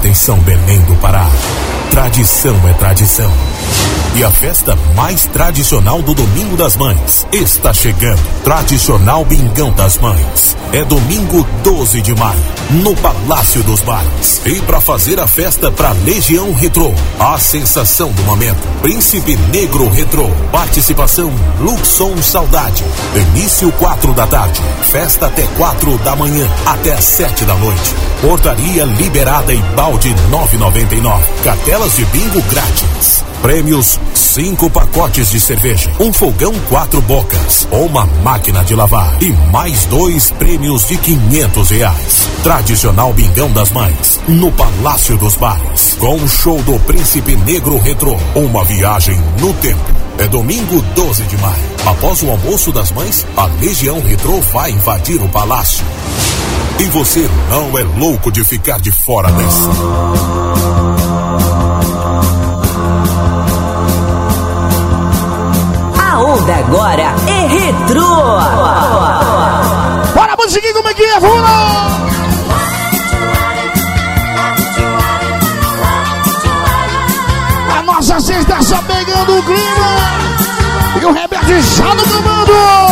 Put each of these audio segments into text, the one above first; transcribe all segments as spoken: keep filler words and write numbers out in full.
Atenção, Belém do Pará. Tradição é tradição. E a festa mais tradicional do Domingo das Mães está chegando. Tradicional Bingão das Mães. É domingo doze de maio, no Palácio dos Bares. E para fazer a festa pra Legião Retrô, a sensação do momento, Príncipe Negro Retrô. Participação Luxon Saudade. Início quatro da tarde. Festa até quatro da manhã, até às sete da noite. Portaria liberada e balde nove reais e noventa e nove centavos. Cartelas de bingo grátis. Prêmios: cinco pacotes de cerveja, um fogão quatro bocas, uma máquina de lavar e mais dois prêmios de quinhentos reais. Tradicional Bingão das Mães, no Palácio dos Bares, com o show do Príncipe Negro Retrô. Uma viagem no tempo. É domingo doze de maio. Após o almoço das mães, a Legião Retrô vai invadir o palácio. E você não é louco de ficar de fora dessa. A onda agora é retrô. Bora, musiquinha, como é que é, Funa? A nossa sexta só pegando o clima. E o Rebelde já no comando.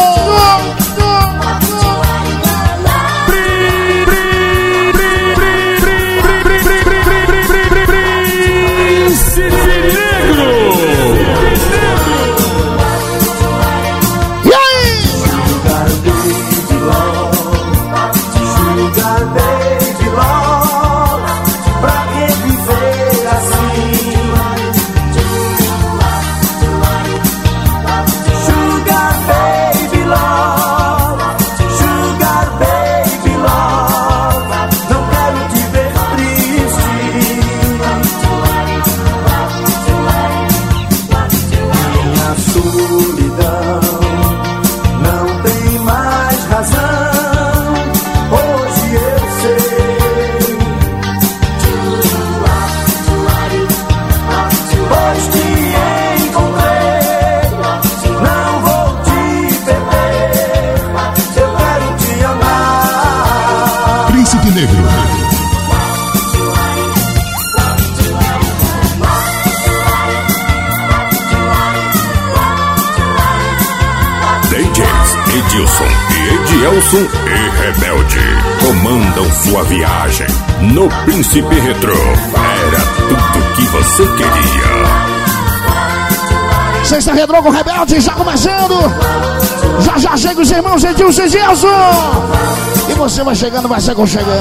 Edilson e Edielson e Rebelde comandam sua viagem no Príncipe Retrô. Era tudo que você queria. Sexta Retrô com Rebelde já começando. Já já chega os irmãos Edilson e Edielson. E você vai chegando, vai se aconchegando.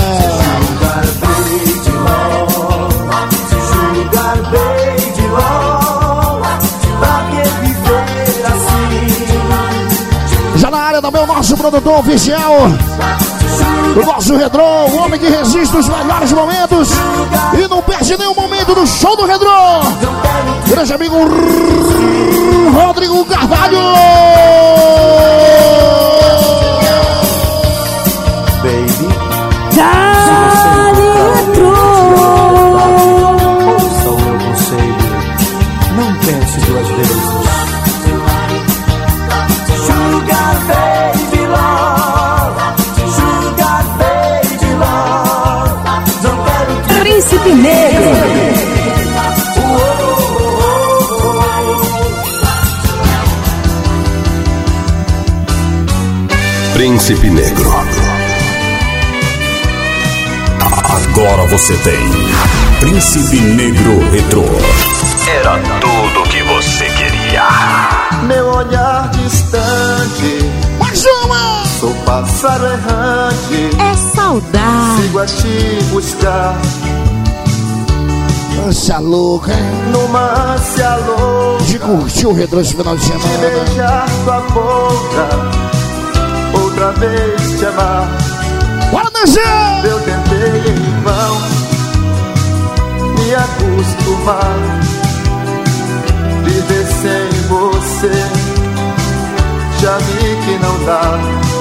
Já na área também o nosso produtor oficial, o nosso Retrô, o homem que resiste os melhores momentos e não perde nenhum momento do show do Retrô. Grande amigo Rodrigo Carvalho. Baby, Dale Retrô. Ouça o meu conselho, não pense duas vezes. Príncipe Negro. Príncipe Negro. Agora você tem Príncipe Negro Retrô. Era tudo que você queria. Meu olhar distante, Mais uma! sou pássaro errante, É saudade. sigo a te buscar Essa louca, hein? numa ânsia louca De curtir o Retrô esse final de de semana. beijar tua boca, outra vez te amar. Bora dançar! Eu tentei em vão me acostumar, viver sem você, já vi que não dá.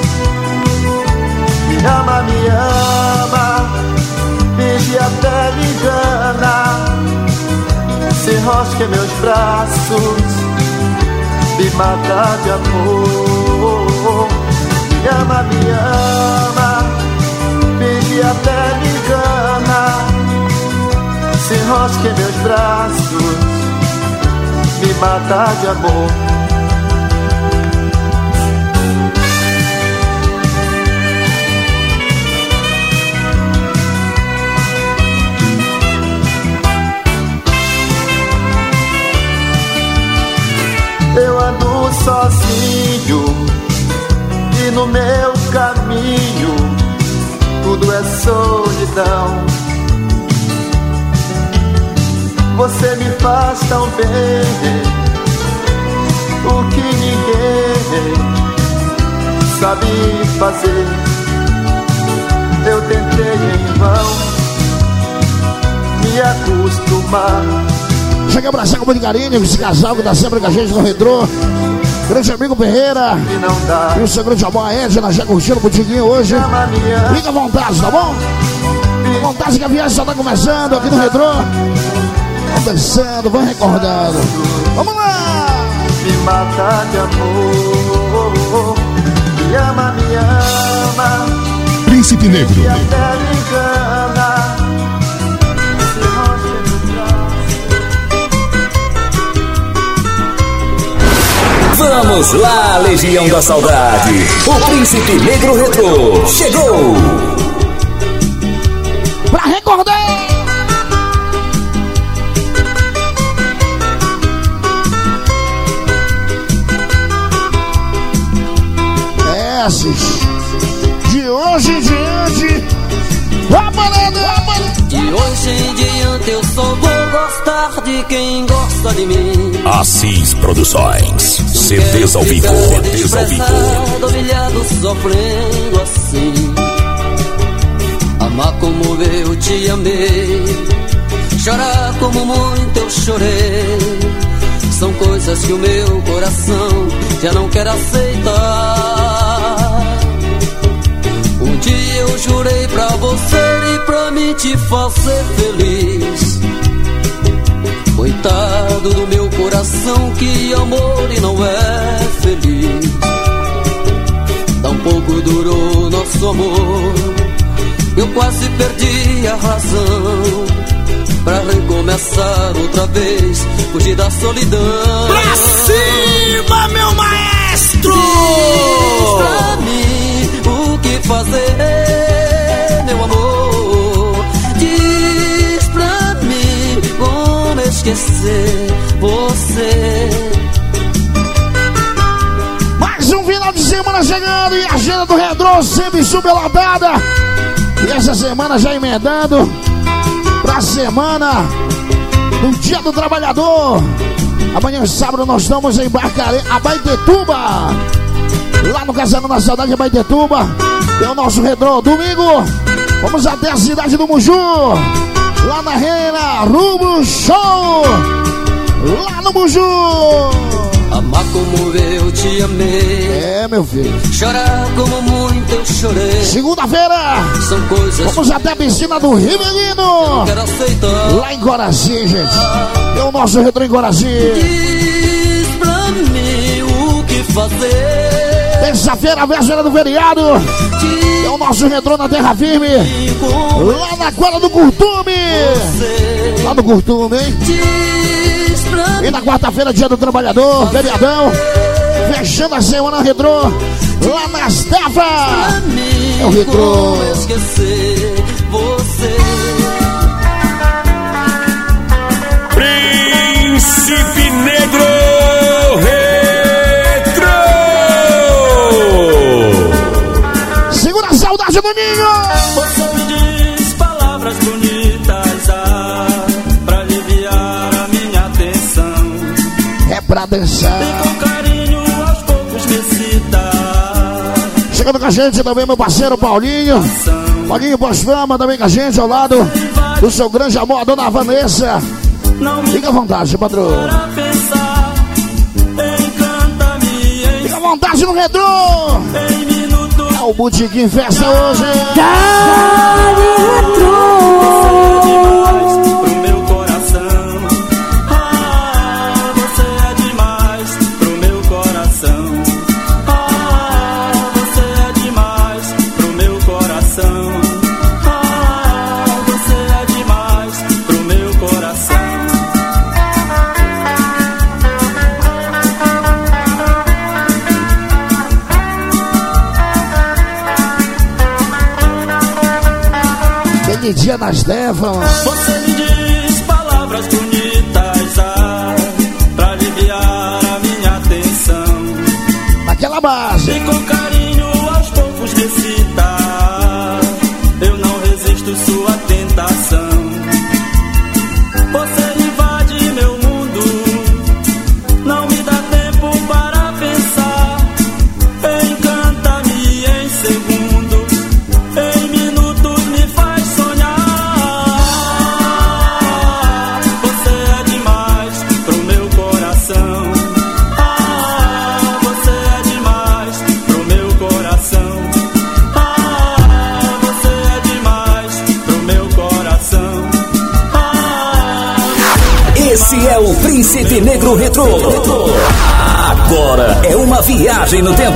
Me ama, me ama, finge até me engana, se enrosca em meus braços, me mata de amor. Me ama, me ama, finge até me engana, se enrosque em meus braços, me mata de amor. Eu ando sozinho e no meu caminho tudo é solidão. Você me faz tão bem, o que ninguém sabe fazer. Eu tentei em vão me acostumar. Chega a abraçar com muito carinho esse casal que tá sempre com a gente no Retrô. Grande amigo Ferreira e, e o seu grande amor, a Edna, já curtindo o botiguinho hoje. Fica à vontade, tá bom? Fica à vontade que a viagem só tá começando aqui no Retrô. Vamos dançando, vamos recordando. Vamos lá! Me mata de amor, me ama, me ama. Príncipe Negro. E até me engana. Vamos lá, Legião da Saudade. O Príncipe Negro Retrô chegou pra recordar. Esses de hoje em diante, trabalhando, trabalhando. De hoje em diante eu só vou gostar de quem gosta de mim. Assis Produções. C Ds ao vivo, C Ds ao vivo. Humilhado, sofrendo assim. Amar como eu te amei, chorar como muito eu chorei. São coisas que o meu coração já não quer aceitar. Um dia eu jurei pra você e pra mim te fazer feliz. Coitado do meu coração que amor e não é feliz. Tão pouco durou nosso amor, eu quase perdi a razão. Pra recomeçar outra vez, fugir da solidão. Pra cima, meu maestro! Diz pra mim o que fazer, meu amor. Diz pra mim como esquecer você. Mais um final de semana chegando e a agenda do Retrô sempre superlotada. E essa semana já emendando pra semana do Dia do Trabalhador. Amanhã, sábado, nós estamos em Barcarena, Abaetetuba. Lá no Casarão da Saudade, Abaetetuba. Tem o nosso Retrô. Domingo, vamos até a cidade do Muju. Lá na Reina, Rubro Show. Lá no Muju. Amar como eu te amei, é, meu filho. Chorar como muito eu chorei. Segunda-feira, são coisas. Vamos até a piscina do Rivelino. Quero aceitar. Lá em Coraci, gente. É o nosso Retrô em Coraci. Diz pra mim o que fazer. Terça-feira, véspera do feriado. É o nosso Retrô na Terra Firme. Lá na Quadra do Curtume. Você. Lá no Curtume, hein? E na quarta-feira, Dia do Trabalhador, feriadão, fechando a semana Retrô, lá nas Tefas. É o Retrô. Esquecer você. Príncipe Negro Retrô. Segura a saudade do ninho. Você me diz palavras bonitas, ah, pra aliviar a minha atenção. É pra dançar. E com carinho aos poucos me cita. Chegando com a gente também meu parceiro Paulinho. Paulinho Pós-Fama também com a gente ao lado do seu grande amor, a dona Vanessa. Fica à vontade, patrão. Fica à vontade no Retrô. É o Botiquim Festa hoje. Dali Retrô. Pro meu coração. Ah, você é demais pro meu coração. Ah, você é demais pro meu coração. Ah, você é demais pro meu coração. da Stefan. Você me diz palavras bonitas, ah, pra aliviar a minha atenção. Naquela base. E com carinho aos poucos recita, eu não resisto sua tentação. Você invade meu mundo, não me dá tempo para pensar. Encanta-me em segundos, em minutos me faz sonhar. Você é demais pro meu coração. Ah, você é demais pro meu coração. Ah, você é demais pro meu coração. Esse é o Príncipe Negro Retrô. Agora é uma viagem no tempo.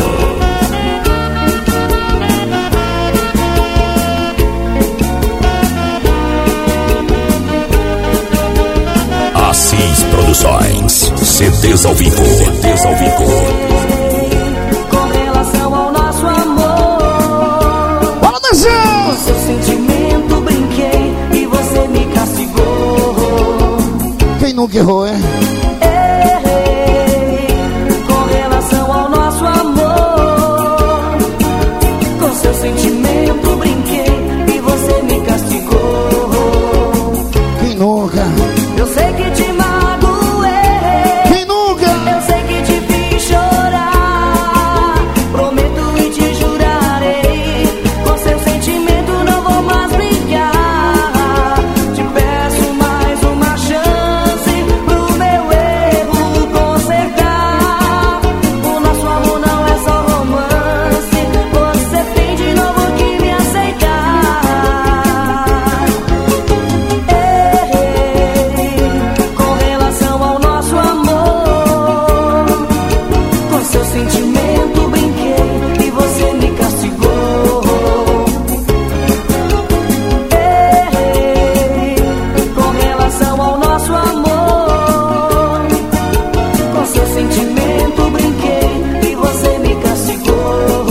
Assis Produções. C Ds ao vivo. C Ds ao vivo. Com relação ao nosso amor, Bora dançar! com seu sentimento brinquei e você me castigou. Quem nunca errou, é? Errei com relação ao nosso amor, com seu sentimento brinquei e você me castigou. Quem nunca? Eu sei que te magoei, Quem nunca? eu sei que te fiz chorar. Prometo e te jurarei, com seu sentimento não vou mais brigar. Te peço mais uma chance pro meu erro consertar. O nosso amor não é só romance, você tem de novo que me aceitar. Errei com relação ao nosso amor, com seu sentimento brinquei e você me castigou. Errei com relação ao nosso amor, com seu sentimento brinquei e você me castigou.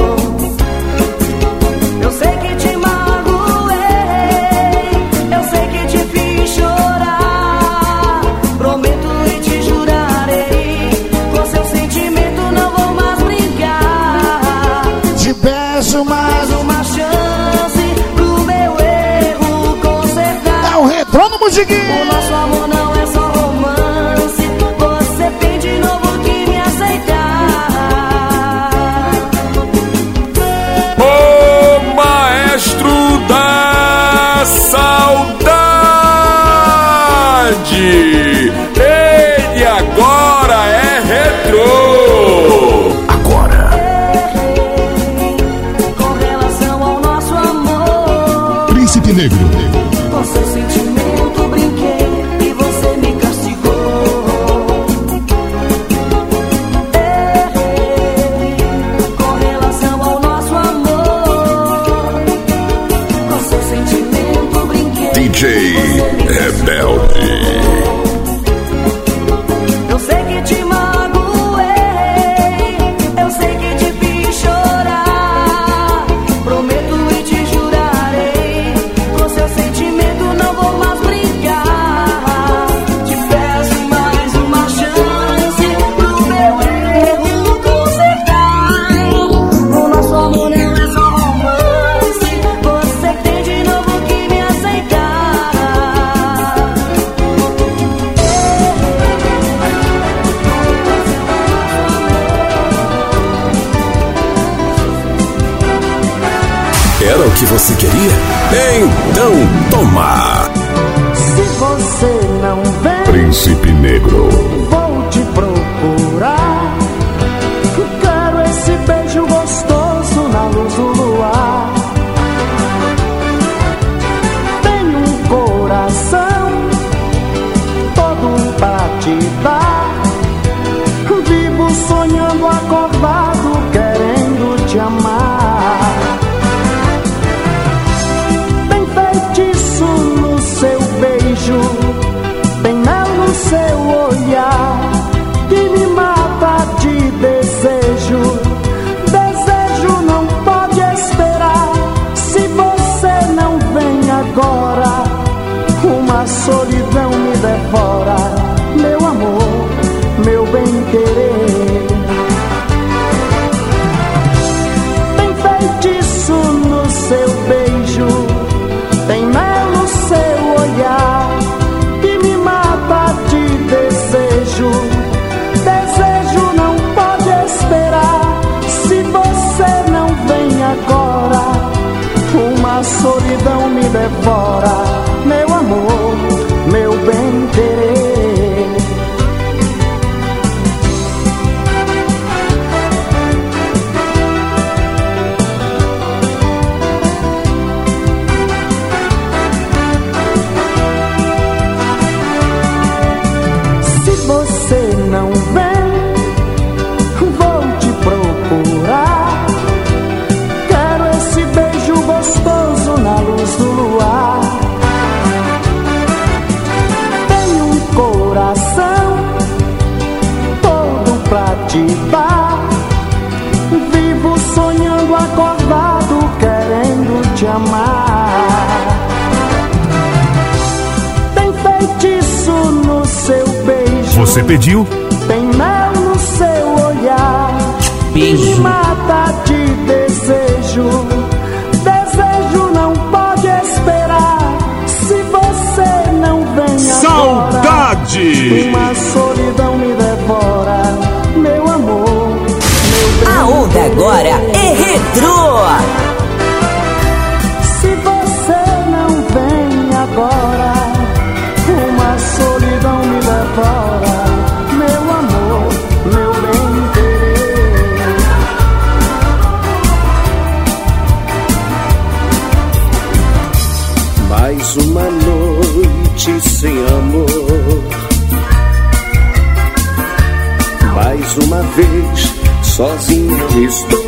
Eu sei que te magoei, eu sei que te fiz chorar. Prometo e te jurarei, com seu sentimento não vou mais brigar. Te peço mais. Mais uma chance pro meu erro consertar. É o retrônomo O Diguinho. nosso amor não é só romance, você tem de novo que me aceitar. O maestro da saudade, ele agora é retrô. Agora. Errei com relação ao nosso amor, Príncipe Negro. com seu sentimento brinquei e você me castigou. Errei com relação ao nosso amor, com seu sentimento brinquei. D J Rebelde. Eu sei que te magoei, eu sei que te fiz chorar. Prometo e te jurarei, com seu sentimento não vou mais brigar. Te peço mais uma chance pro meu erro consertar. O nosso amor não é só romance, você tem de novo que me aceitar. Era o que você queria? Então toma! Se você não vem, Príncipe Negro. vou te procurar. Quero esse beijo gostoso na luz do luar. Tenho um coração todo pra te dar. Vivo sonhando acordado, querendo te amar. Tem feitiço no seu beijo, tem mel no seu olhar, que me mata de desejo. Desejo não pode esperar. Se você não vem uma solidão me devora, meu amor, meu bem-querer. Tem feitiço no seu beijo, tem mel no seu olhar, que me mata de desejo. Desejo não pode esperar, se você não vem agora, uma solidão me devora, meu amor, meu bem-querer. Se você não vem, vou te procurar. Quero esse beijo gostoso na luz do luar. Tenho um coração todo pra te dar. Vivo sonhando acordado, querendo te amar. Tem feitiço no seu beijo, Você pediu? tem mel no seu olhar, Beijo. que me mata de desejo. Desejo não pode esperar, se você não vem agora, Saudade! uma solidão me devora, meu amor, meu A onda bem-querer. agora é retrô. Se você não vem agora, uma solidão me devora, meu amor, meu bem-querer. Mais uma noite sem amor, mais uma vez sozinho estou,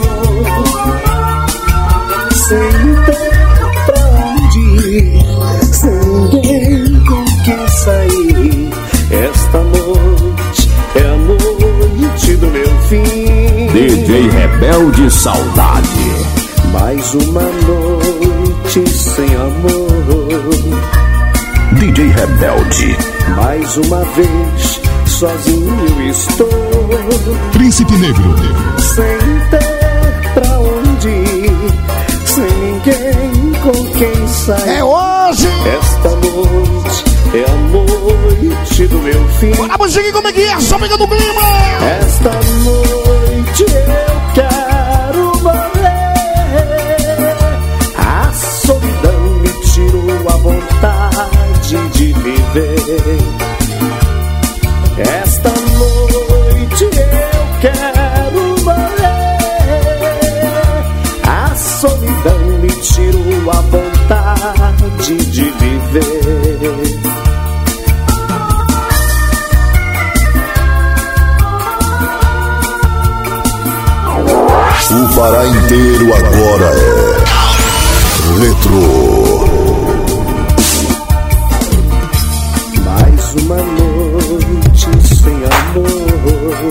sem ter pra onde ir, sem ninguém com quem sair. Esta noite é a noite do meu fim. D J Rebelde Saudade. Mais uma noite sem amor, D J Rebelde. mais uma vez sozinho estou, Príncipe Negro. sem ter pra onde ir, sem ninguém com quem sair. É hoje! Esta noite é a noite do meu fim. Bora, musiquinha, como é que é? Só pegando o clima! Esta noite eu quero morrer. A solidão me tirou a vontade de viver. Esta noite eu quero morrer. A solidão me tirou a vontade de viver. O Pará inteiro agora é Retrô. Mais uma noite sem amor,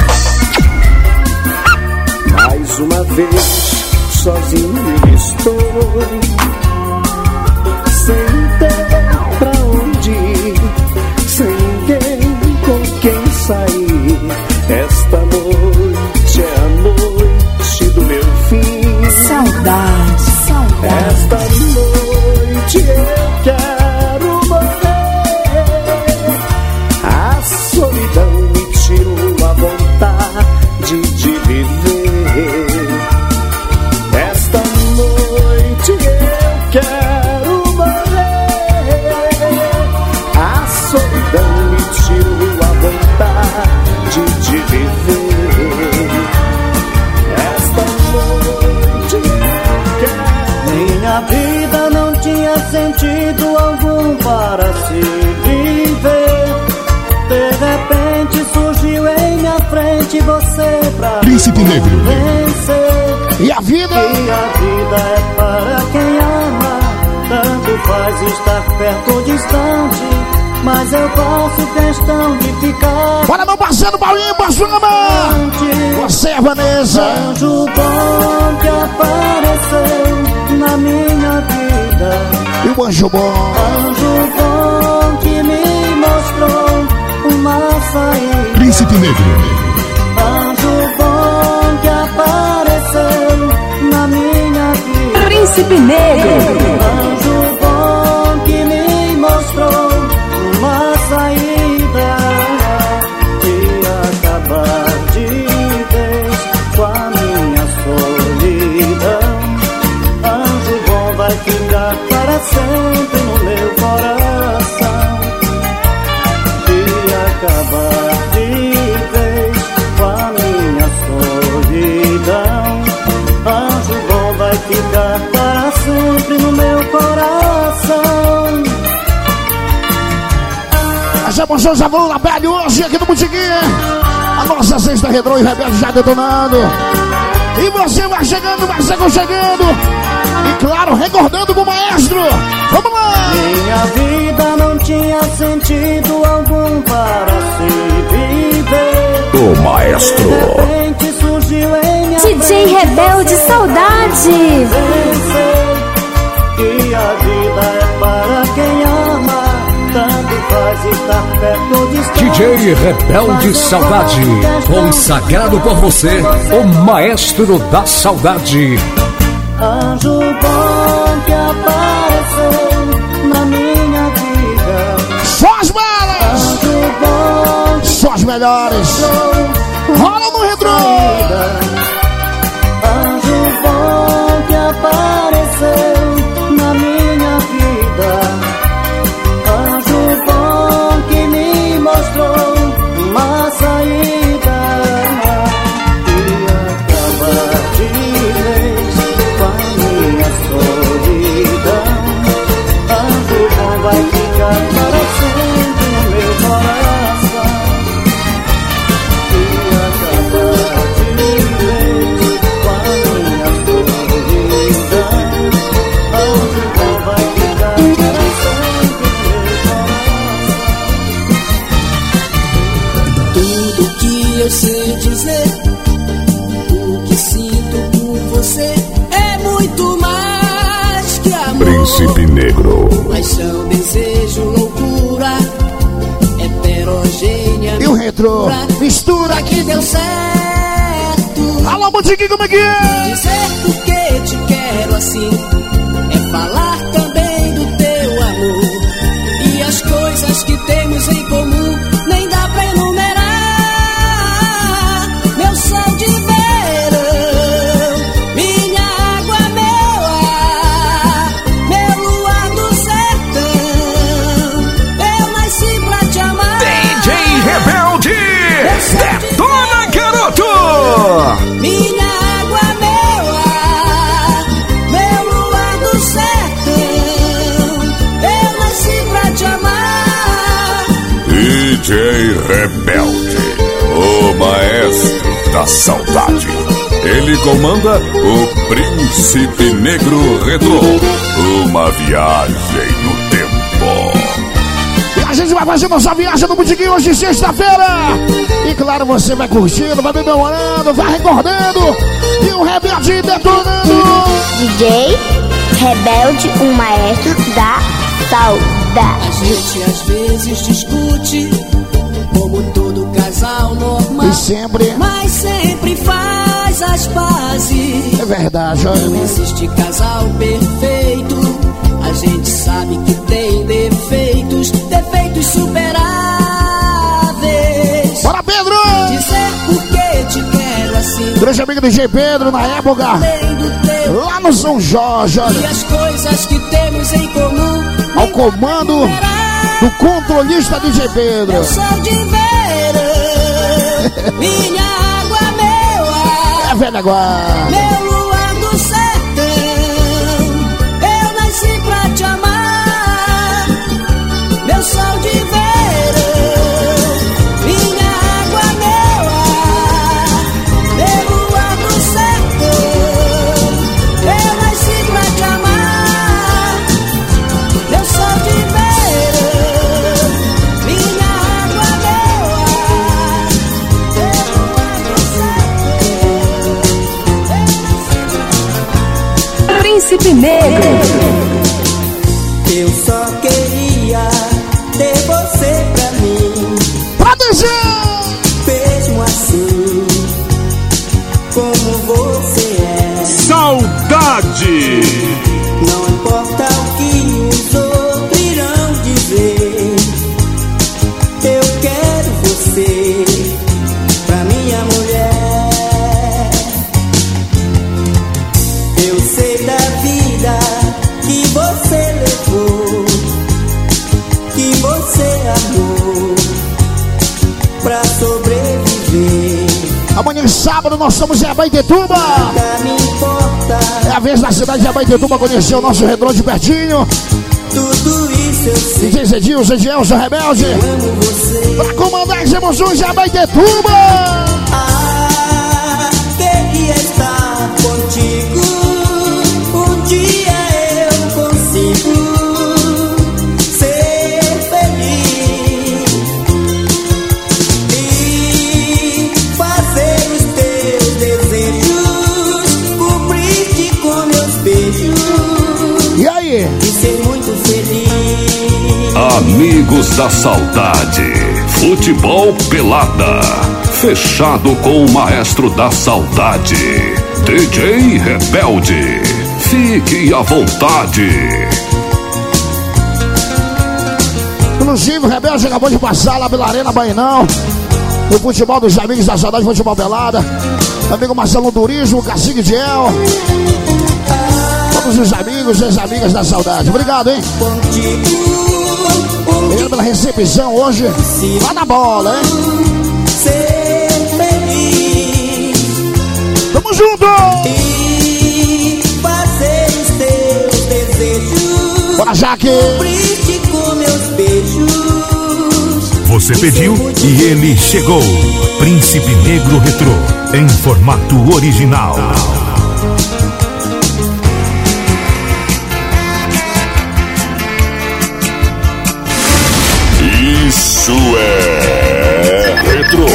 mais uma vez sozinho estou, sem ter pra onde ir, sem ninguém com quem sair. Esta noite é a noite do meu fim. Saudade, saudade. Esta noite eu quero morrer. A solidão me tirou a vontade de viver. Esta noite eu quero morrer. A solidão me tirou a vontade de viver. Esta noite eu quero. Minha vida não tinha sentido algum para se viver. De repente surgiu em minha frente você pra Príncipe me Negro. convencer. E a vida? E a vida é para quem ama. Tanto faz estar perto ou distante, mas eu faço questão de ficar. Bora, meu parceiro Paulinho, Baixama! Você é Vanessa. Anjo bom que apareceu na minha vida. E o anjo bom? Anjo bom Príncipe Negro. Anjo bom que apareceu na minha vida. Príncipe Negro. Anjo bom que me mostrou uma saída e acabar de vez com a minha solidão. Anjo bom vai ficar para sempre no meu coração e acabar de vez com a minha solidão. Anjo bom vai ficar para sempre no meu coração. As emoções já vão na pele hoje aqui no Botiquinha. A nossa sexta retrô e rebelde já detonando. E você vai chegando, vai se aconchegando. E claro, recordando com o maestro. Vamos lá! Minha vida não tinha sentido algum para se viver. O maestro. De repente surgiu em minha D J Rebelde Saudade. Pensei que a vida é para quem ama. Tanto faz estar perto ou distante. D J Rebelde Saudade, consagrado por você, o maestro da saudade. Anjo bom que apareceu na minha vida. Só as balas! Anjo bom, só as melhores. Rola no retrô! Anjo bom que apareceu na minha vida. Anjo bom que me mostrou uma saída e acabar de vez com a minha solidão. Anjo bom vai ficar para sempre no meu coração e acabar de vez com a minha solidão. Anjo bom vai ficar para sempre no meu coração. Tudo que eu sei dizer, o que sinto por você é muito mais que amor. Príncipe Negro. Paixão, desejo, loucura, heterogênea. E o retrô, mistura que deu certo. Alô, Botiquinha, como é que é? Dizer porque te quero assim é falar também do teu amor. E as coisas que temos em comum nem dá pra enumerar. Meu sol de verão, minha água, meu ar, meu luar do sertão. Eu nasci pra te amar. D J Rebelde, detona, garoto! Minha água, meu ar, meu luar do sertão. Eu nasci pra te amar. D J Rebelde, o maestro da saudade. Ele comanda o Príncipe Negro Retrô. Uma viagem no tempo. E a gente vai fazer nossa viagem no Botiquinha hoje, sexta-feira. E claro, você vai curtindo, vai memorando, vai recordando. E o Rebelde detonando. D J Rebelde, o maestro da saudade. A gente às vezes discute, como todo casal normal. E sempre, mas sempre faz as pazes. é verdade, olha. Não existe casal perfeito. A gente sabe que tem defeitos, defeitos superáveis. Bora, Pedro! Dizer por que te quero assim. Grande amigo do D J Pedro, na época, lá no São Jorge, olha. E as coisas que temos em comum ao comando do controlista D J Pedro. Meu sol de verão, minha água, meu ar, é velha guarda. meu luar do sertão. Eu nasci pra te amar. Meu sol de verão, minha água, meu ar, meu luar do sertão. Eu nasci pra te amar. Meu sol de verão, minha água, meu ar, meu luar do sertão. Príncipe Negro. Eu só queria ter você pra mim. Produção! você, amor, pra sobreviver. Amanhã, sábado, nós estamos em Abaetetuba. É a vez da cidade de Abaetetuba conhecer o nosso retrô de pertinho. Tudo isso eu sei. D J Zedinho, Zedielson, Rebelde. Pra comandar as emoções de Abaetetuba. Ah, queria estar contigo. Um dia eu consigo ser feliz e fazer os teus desejos, cumprir-te com meus beijos. E aí? E ser muito feliz. Amigos da Saudade, Futebol Pelada, fechado com o maestro da saudade, D J Rebelde. Fique à vontade. Inclusive, o Rebelde acabou de passar lá pela Arena Bainão, no futebol dos amigos da saudade, Futebol Pelada. Amigo Marcelo Turismo, Cacique Diel. Todos os amigos e as amigas da saudade. Obrigado, hein? Obrigado pela recepção hoje. Lá na bola, hein? Tamo junto! E fazer os teus desejos. Bora, Jaque! Cumprir-te com meus beijos. Você pediu e ele chegou. Príncipe Negro Retrô, em formato original. Isso é Retrô.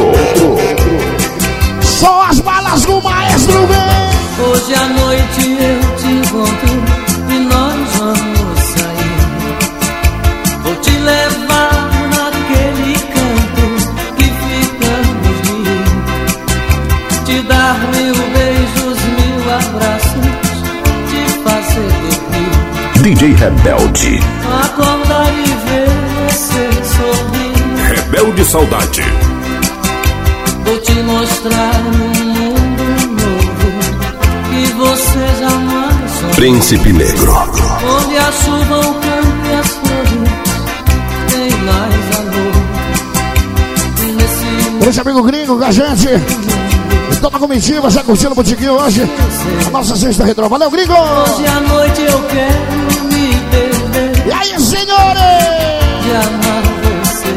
Só as balas do maestro vem. Hoje à noite eu te encontro e nós vamos sair. Vou te levar naquele canto que ficamos de ir. Te dar mil beijos, mil abraços, te fazer dormir. D J Rebelde. Acordar e ver você sorrir. Rebelde Saudade. Vou te mostrar um mundo novo que você jamais sonhou. Príncipe Negro. Onde a chuva, o campo e as flores tem mais amor. E nesse Esse amigo gringo com a gente. Toda a comitiva já curtindo o botiquinho hoje. A nossa sexta retrô. Valeu, gringo! Hoje à noite eu quero me perder. E aí, senhores? De amar você.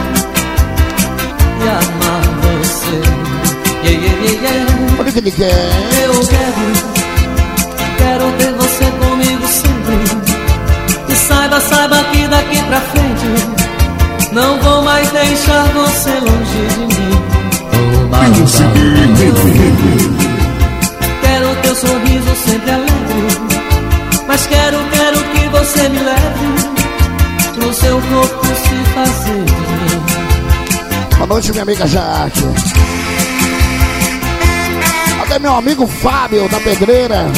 De amar você. Yeah, yeah, yeah, yeah. Olha o que ele quer. Eu quero, quero ter você comigo sempre. E saiba, saiba que daqui pra frente não vou mais deixar você longe de mim. Príncipe Negro. Quero teu sorriso sempre alegre, mas quero, quero que você me leve pro seu corpo se fazer de mim. Boa noite, minha amiga Jaque. Até meu amigo Fábio da Pedreira.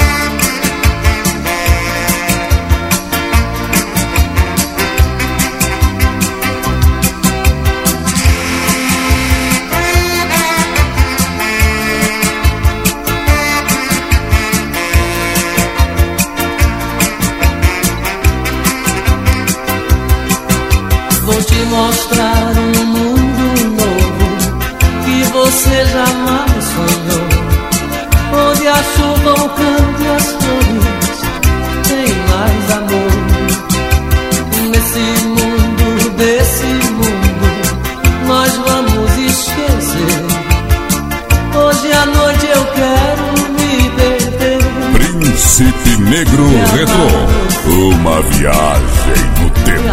Vou te mostrar um mundo novo que você jamais sonhou. Onde a chuva, o campo e as flores tem mais amor. Nesse mundo, desse mundo, nós vamos esquecer. Hoje à noite eu quero me perder. Príncipe Negro Retrô. Uma viagem no tempo.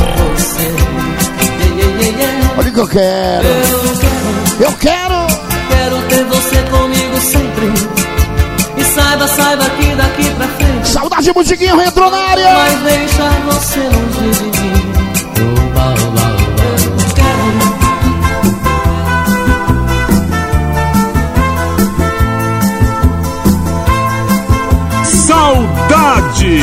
Olha o que eu quero. Eu quero. Quero ter você comigo sempre. E saiba, saiba que daqui pra frente Saudade Musiquinho Retrô na área. mas deixar você longe de mim. Oba, oba, oba. Quero. Saudade.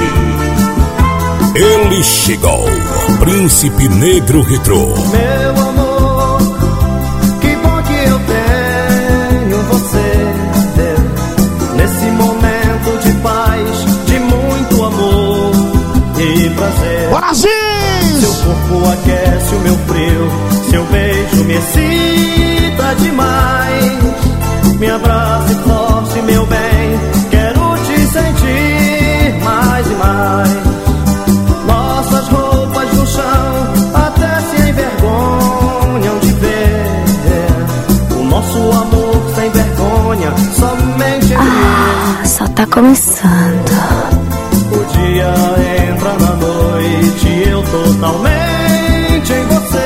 Ele chegou. Príncipe Negro Retrô. Meu amor, que bom que eu tenho você, nesse momento de paz, de muito amor e prazer. Brasil, Seu corpo aquece o meu frio, seu beijo me excita demais. Me abrace forte, meu bem, quero te sentir mais e mais. Nossas roupas no chão até se envergonham de ver o nosso amor sem vergonha, somente em Ah, só tá começando. o dia entra na noite, eu totalmente em você.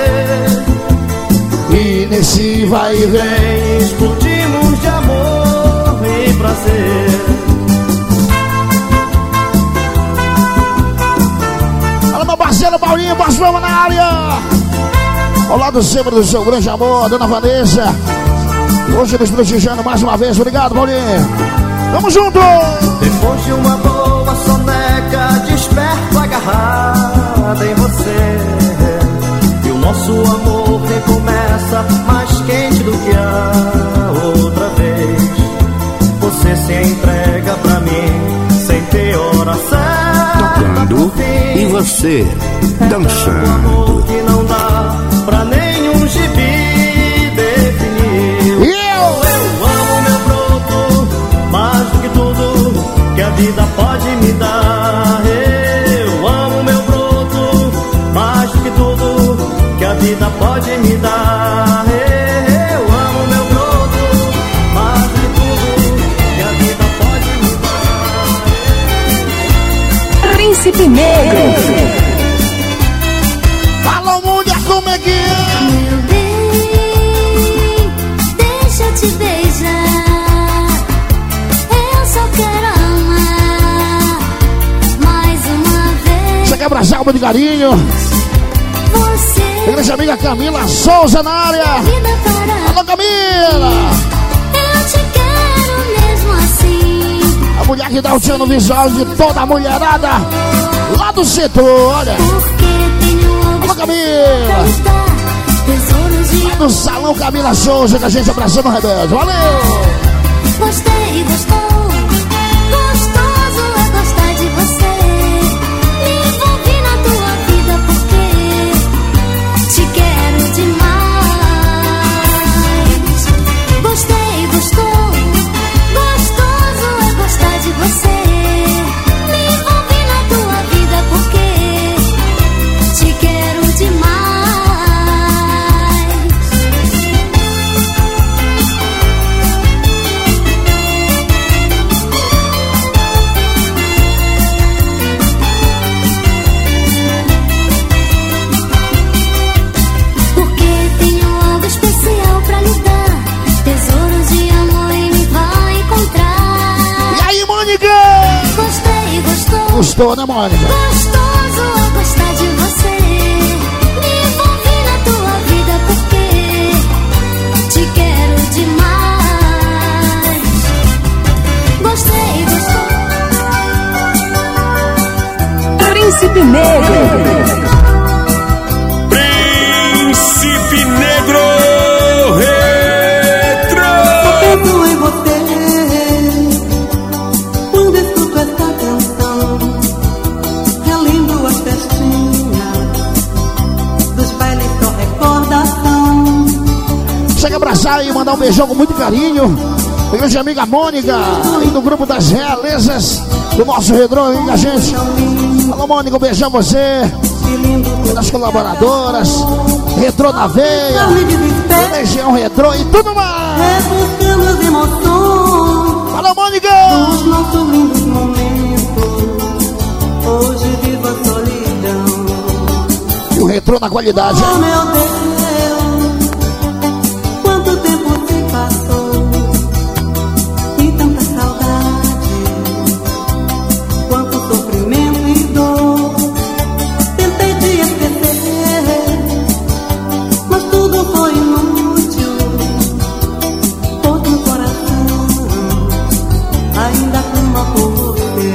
E nesse vai e vem explodimos de amor e prazer. Olha meu parceiro Paulinho, Barcelona na área. Ao lado sempre do seu grande amor, Dona Vanessa. Hoje nos prestigiando mais uma vez. Obrigado, Paulinho. Tamo junto! Depois de uma boa soneca, desperto agarrada em você. E o nosso amor recomeça mais quente do que a outra vez. Você se entrega pra mim sem ter hora certa. Tocando e você dançando. Que não dá pra nenhum gibi definir. Eu, eu amo meu broto mais do que tudo que a vida pode me dar. Eu amo meu broto mais do que tudo que a vida pode me dar. Eu amo meu broto mais do que tudo que a vida pode me dar. Príncipe Negro. Fala, mulher, como é que é? Meu bem, deixa eu te beijar. Eu só quero amar mais uma vez. Você quer abraçar alma de carinho? Você, Grande amiga Camila Souza na área. vida para Alô, Camila! eu te quero mesmo assim. A mulher que dá o tchan no visual de toda a mulherada lá do setor, olha. Porque tenho algo Alô, Camila! tesouros de Lá do salão Camila Souza, que a gente abraçando o Rebelde. Valeu! gostei, gostou. Gostoso é gostar de você. Me envolvi na tua vida porque te quero demais. Gostei, gostou. Gostoso é gostar de você. Me envolvi na tua vida porque te quero demais. Porque tenho algo especial pra lhe dar. Tesouros de amor e me vai encontrar. E aí, Mônica? Gostei, gostou. Gostou, né, Mônica? Gostoso é gostar de você. Me envolvi na tua vida porque te quero demais. Gostei, gostou. Príncipe Negro. Príncipe Negro Retro. Penso em você quando escuto essa canção, relendo as festinhas dos bailes com recordação. Você quer abraçar e mandar um beijão com muito carinho. Grande amiga Mônica, aí do grupo das realezas do nosso Redrô, hein, a gente. Alô, Mônica, um beijão a você. Das colaboradoras, Retrô na veia, Legião Retrô e tudo mais. Rebuscando as emoções. Fala, Mônica! Os nossos lindos momentos. Hoje vivo a solidão. E o Retrô na qualidade. Oh, meu Deus, quanto tempo se passou e tanta saudade, quanto sofrimento e dor. Tentei te esquecer, mas tudo foi inútil, pois no coração ainda clama por você.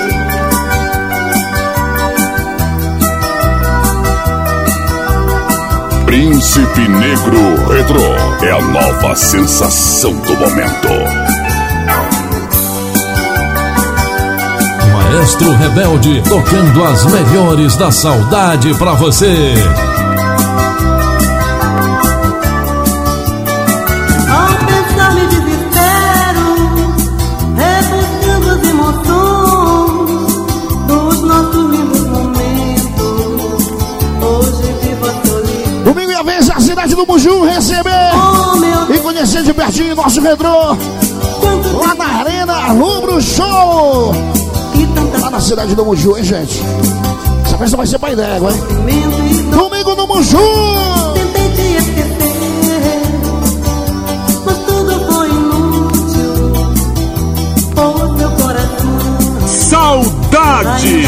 Príncipe Negro Retro é a nova sensação do momento. Maestro Rebelde, tocando as melhores da saudade pra você. Ao pensar me desespero, repetindo as emoções dos nossos lindos momentos. Hoje vivo a solidão. Domingo e a vez a cidade do Muju receber oh, e conhecer de pertinho nosso retrô. Lá na Arena Rubro Show. Lá na cidade do Muju, hein, gente? Essa festa vai ser pra Idégua, hein? Domingo no Muju. Tentei te esquecer, mas tudo foi inútil. O meu coração Saudade.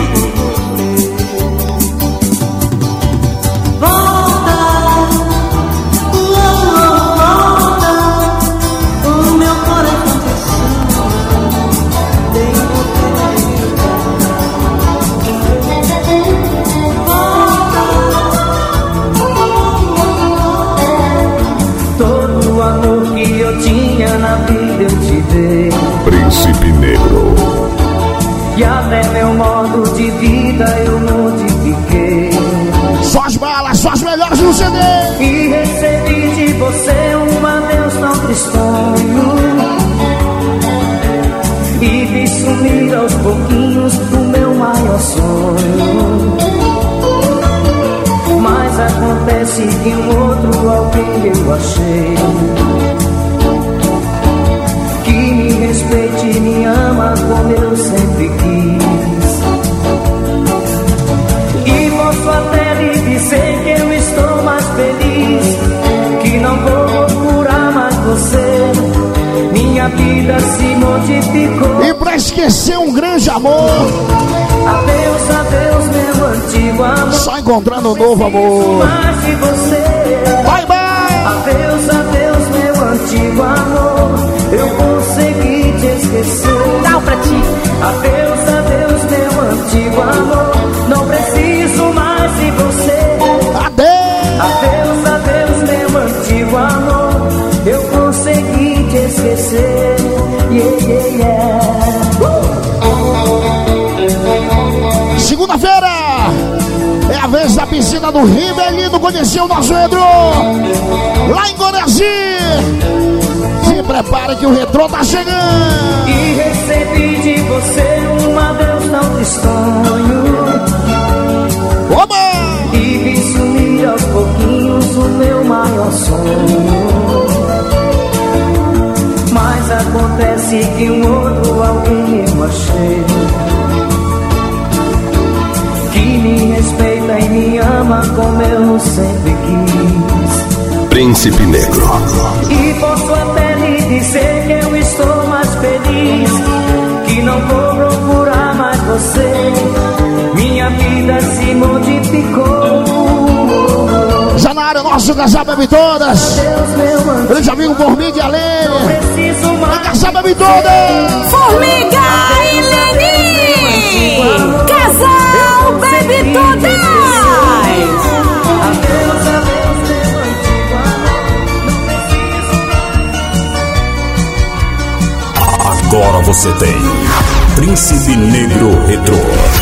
na vida eu te dei, Príncipe Negro. e até meu modo de vida eu modifiquei. Só as balas, só as melhores no C D. E recebi de você um adeus tão tristonho, e vi sumir aos pouquinhos o meu maior sonho. Mas acontece que um outro alguém eu achei, que me respeite e me ama como eu sempre quis. E posso até lhe dizer que eu estou mais feliz, que não vou procurar mais você. Minha vida se modificou. E pra esquecer um grande amor, adeus, adeus, meu antigo amor. Só encontrando um novo amor. Mais de você. Bye, bye. Adeus, adeus, meu antigo amor. Eu consegui te esquecer. Dá pra ti. Adeus, adeus, meu antigo amor. Não preciso mais de você. Adeus. Adeus, adeus, meu antigo amor. Eu consegui te esquecer. Yeah, yeah, yeah. Uh! Segunda-feira é a vez da piscina do Ribelino conhecer o nosso retrô lá em Goreazi. Se prepare que o retrô tá chegando. E recebi de você um adeus tão tristonho. Oba! E vi sumir aos pouquinhos o meu maior sonho. Mas acontece que um outro alguém eu achei, que me respeita e me ama como eu sempre quis. Príncipe Negro. E posso até lhe dizer que eu estou mais feliz, que não vou procurar mais você. Minha vida se modificou. Já na área, nosso casal bebe todas. Grande amigo Formiga e Alene. Casal bebe todas. Formiga e Leni. Casal bebe todas. Adeus, adeus, meu antigo amor. Não preciso mais. Agora você tem Príncipe Negro Retrô.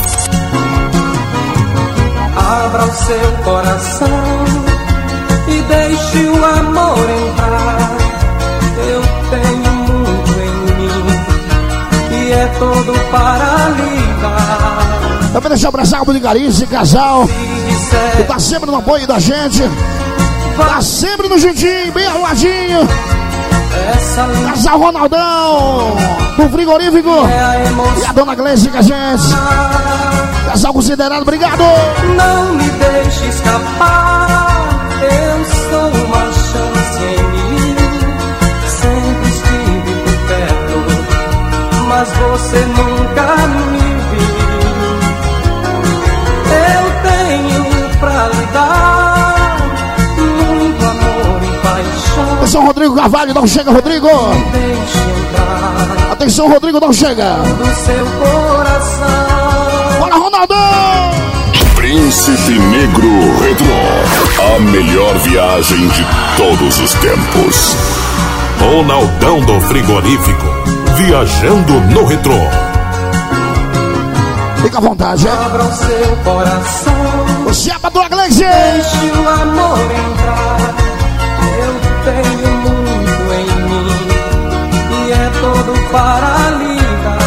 Abra o seu coração e deixe o amor entrar. Eu tenho muito em mim e é todo para lhe dar. Também deixa eu abraçar o Ligarice, casal que tá sempre no apoio da gente, tá sempre no juntinho, bem arrumadinho. Casal Ronaldão do frigorífico e a dona Gleice com a gente. Casal considerado, obrigado. Não me deixe escapar, eu sou uma chance em mim. Sempre estive por perto, mas você nunca me viu. Eu tenho pra lhe dar muito amor e paixão. Atenção, Rodrigo Carvalho, não chega, Rodrigo. Deixe entrar. Atenção, Rodrigo, não chega. Do seu coração. Bora, Ronaldão! Príncipe Negro Retrô. A melhor viagem de todos os tempos. Ronaldão do frigorífico, viajando no retrô. Fica à vontade, é? Abra o seu coração. O Chapa do Agleide. Deixe o amor entrar. Eu tenho muito em mim e é todo para lidar.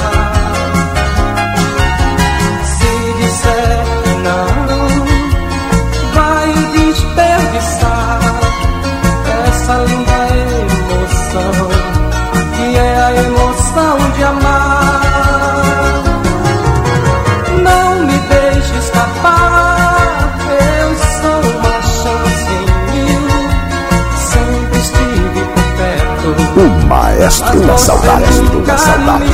Se disser que não, vai desperdiçar essa linda emoção, que é a emoção de amar. Não me deixe escapar, eu sou uma chance em mil. Sempre estive por perto, o maestro da saudade, da saudade.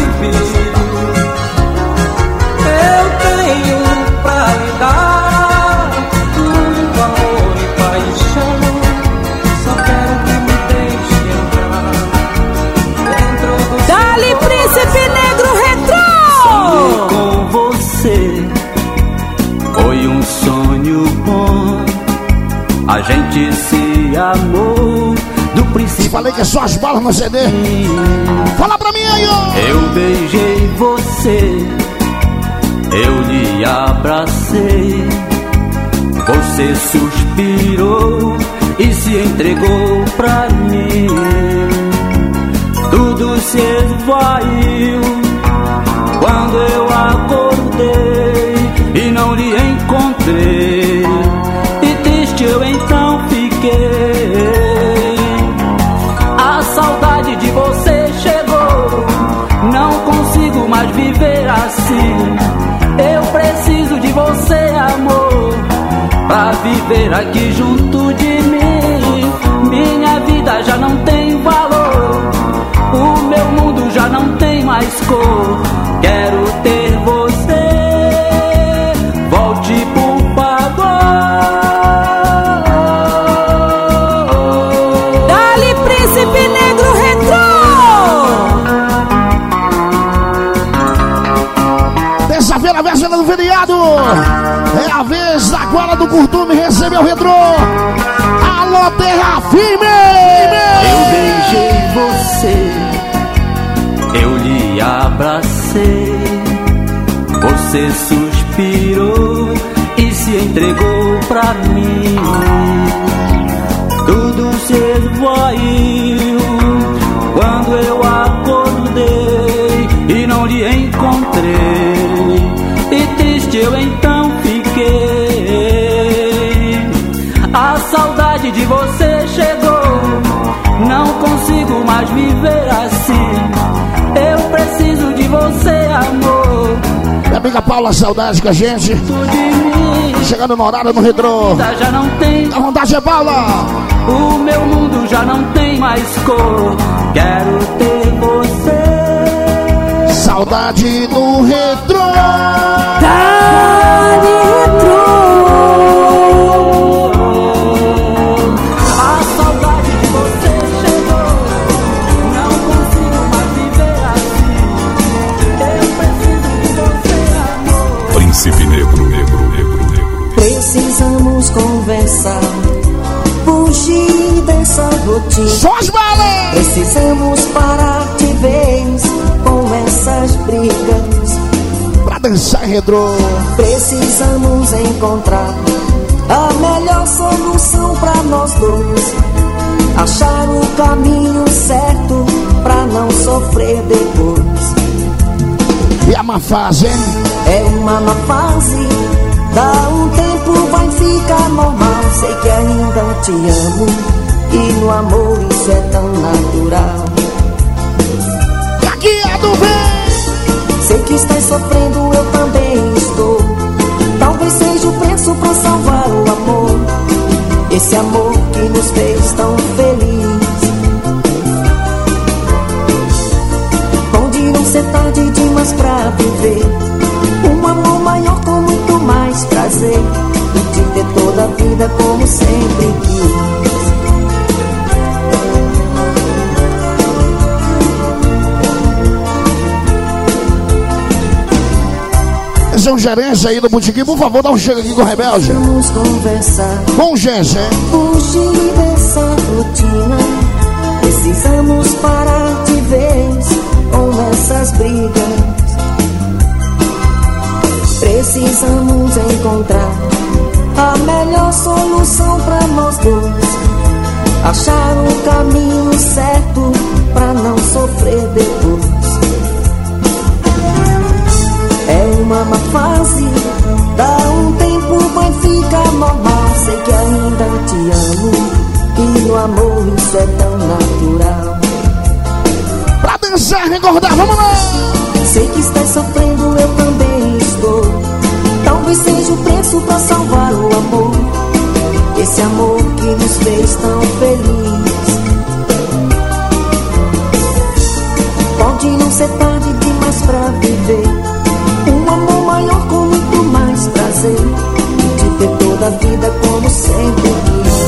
Eu tenho pra lhe dar muito amor e paixão. Só quero que me deixe entrar dentro do Dali, Príncipe Negro Retrô. Sonhei com você, foi um sonho bom. A gente se amou do princípio. Falei que é só as balas no C D. Fala pra mim aí, ó. Eu beijei você, eu lhe abracei. Você suspirou e se entregou pra mim. Tudo se esvaiu quando eu acordei e não lhe encontrei. E triste eu então fiquei. A saudade de você chegou, não consigo mais viver assim. Eu preciso de você, amor, pra viver aqui junto de mim. Minha vida já não tem valor, o meu mundo já não tem mais cor. Quero ter você, volte por favor. Dali, Príncipe Negro Retrô. Terça-feira, véspera do feriado. É a vez da Guarda do Curtume receber o Retrô. Alô, terra firme! Eu beijei você, eu lhe abracei. Você suspirou e se entregou pra mim. Tudo se esvaiu quando eu acordei e não lhe encontrei. E triste eu então fiquei. A saudade de você chegou, não consigo mais viver assim. Eu preciso de você, amor. Minha amiga Paula, saudade com a gente. Chegando no horário no Retrô. Já não tem. A vontade é Paula. O meu mundo já não tem mais cor. Quero ter você. Saudade no Retrô. Dali, Retrô. A saudade de você chegou, não consigo mais viver assim. Eu preciso de você, amor. Príncipe Negro, Negro, Negro, Negro. Precisamos conversar, fugir dessa rotina. Só as balas! Precisamos parar de vez com essas brigas. Pra dançar Retrô. Precisamos encontrar a melhor solução pra nós dois. Achar o caminho certo pra não sofrer depois. E a má fase, hein? É uma má fase. Dá um tempo, vai ficar normal. Sei que ainda te amo e no amor isso é tão natural. Aqui é do bem. Sei que estás sofrendo, eu também estou. Talvez seja o preço pra salvar o amor. Esse amor que nos fez tão feliz. Pode não ser tarde demais pra viver um amor maior com muito mais prazer. E te ter toda a vida como sempre quis. Atenção, gerência aí do botequim, por favor, dá um chega aqui com o Rebelde. Vamos conversar, com gente, hein? fugir dessa rotina. Precisamos parar de vez com essas brigas. Precisamos encontrar a melhor solução pra nós dois. Achar o caminho certo pra não sofrer depois. É uma má fase, dá um tempo, vai ficar normal. Sei que ainda te amo e no amor isso é tão natural. Pra dançar, recordar, vamos lá! Sei que estás sofrendo, eu também estou. Talvez seja o preço pra salvar o amor, esse amor que nos fez tão feliz. Pode não ser tarde demais pra viver um amor maior com muito mais prazer, de ter toda a vida como sempre quis.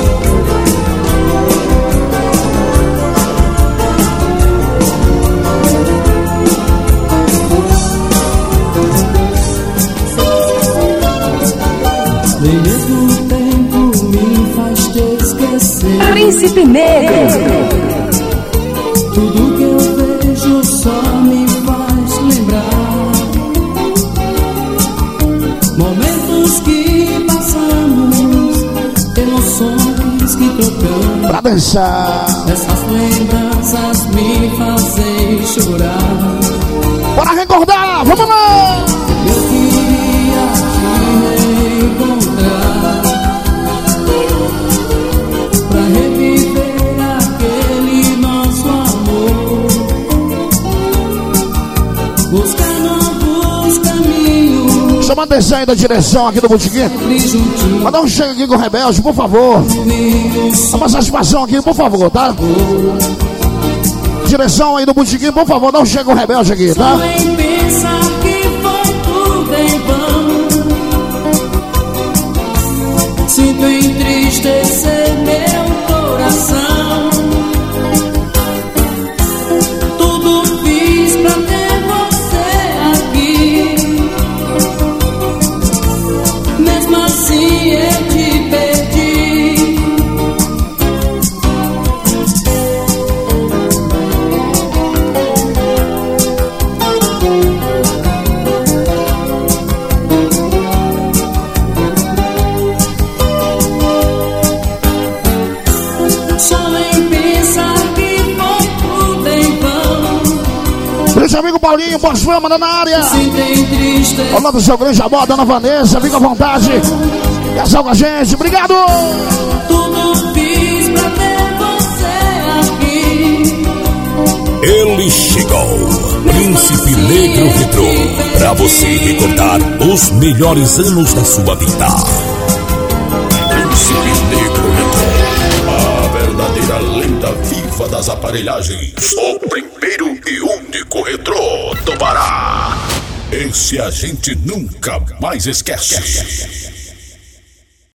Nem mesmo tempo me faz te esquecer. Príncipe Negro. Tudo que eu vejo só me faz lembrar momentos que passamos, emoções que trocamos. Pra dançar. Essas lembranças me fazem chorar. Bora recordar, vamos lá! Eu queria te encontrar pra reviver aquele nosso amor, buscar novos caminhos. Chama a atenção aí da direção aqui do Botiquim. Mandar um chega aqui com o Rebelde, por favor. Dá uma satisfação aqui, por favor, tá? Direção aí do Botiquim, por favor, dá um chega com o Rebelde aqui, tá? Nem pensar que foi tudo em vão. Sinto entristecer meu coração. Tudo fiz pra ter você aqui, mesmo assim eu te perdi. Grande amigo Paulinho, Boss-Fã, mandando na área. Ao lado do seu grande amor, Dona Vanessa, fica à vontade. Casal com a gente, obrigado! Tudo fiz pra ter você aqui. Ele chegou, Príncipe Negro Retrô, pra você recordar os melhores anos da sua vida. Príncipe Negro Retrô, a verdadeira lenda viva das aparelhagens. O primeiro e único retrô do Pará. Esse a gente nunca mais esquece.